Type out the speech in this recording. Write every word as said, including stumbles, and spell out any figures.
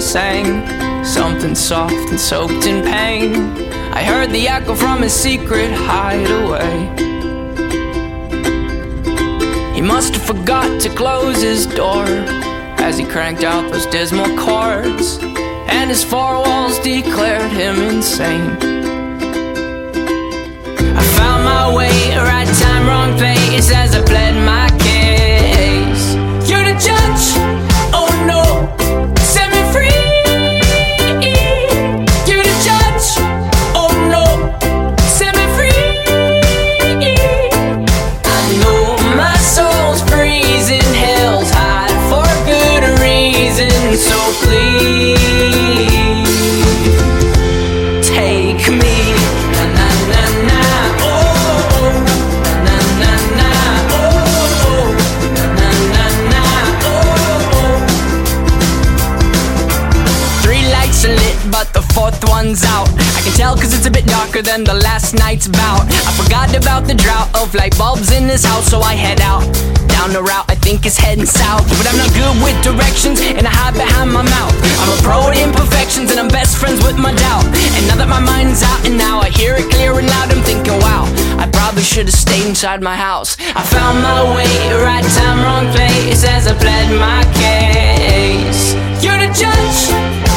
sang something soft and soaked in pain. I heard the echo from his secret hideaway. He must have forgot to close his door as he cranked out those dismal chords, and his four walls declared him insane. I found my way, right time, wrong place, as I pled my case. You're the judge, oh no, set me free. You're the judge, oh no, set me free. I know my soul's freezing, hell's hot for good reason, so please take me. Na na na na, oh, na na na, oh, na na na, oh. Three lights are lit, but the fourth one's out. I can tell cause it's a bit darker than the last night's bout. I forgot about the drought of light bulbs in this house, so I head out down the route I think is heading south. But I'm not good with directions, and I hide behind my mouth. I'm a pro at imperfections, and I'm best friends with my doubt. And now that my mind's out, and now I hear it clear and loud, I'm thinking, wow, I probably should have stayed inside my house. I found my way, right time, wrong place, as I pled my case. You're the judge,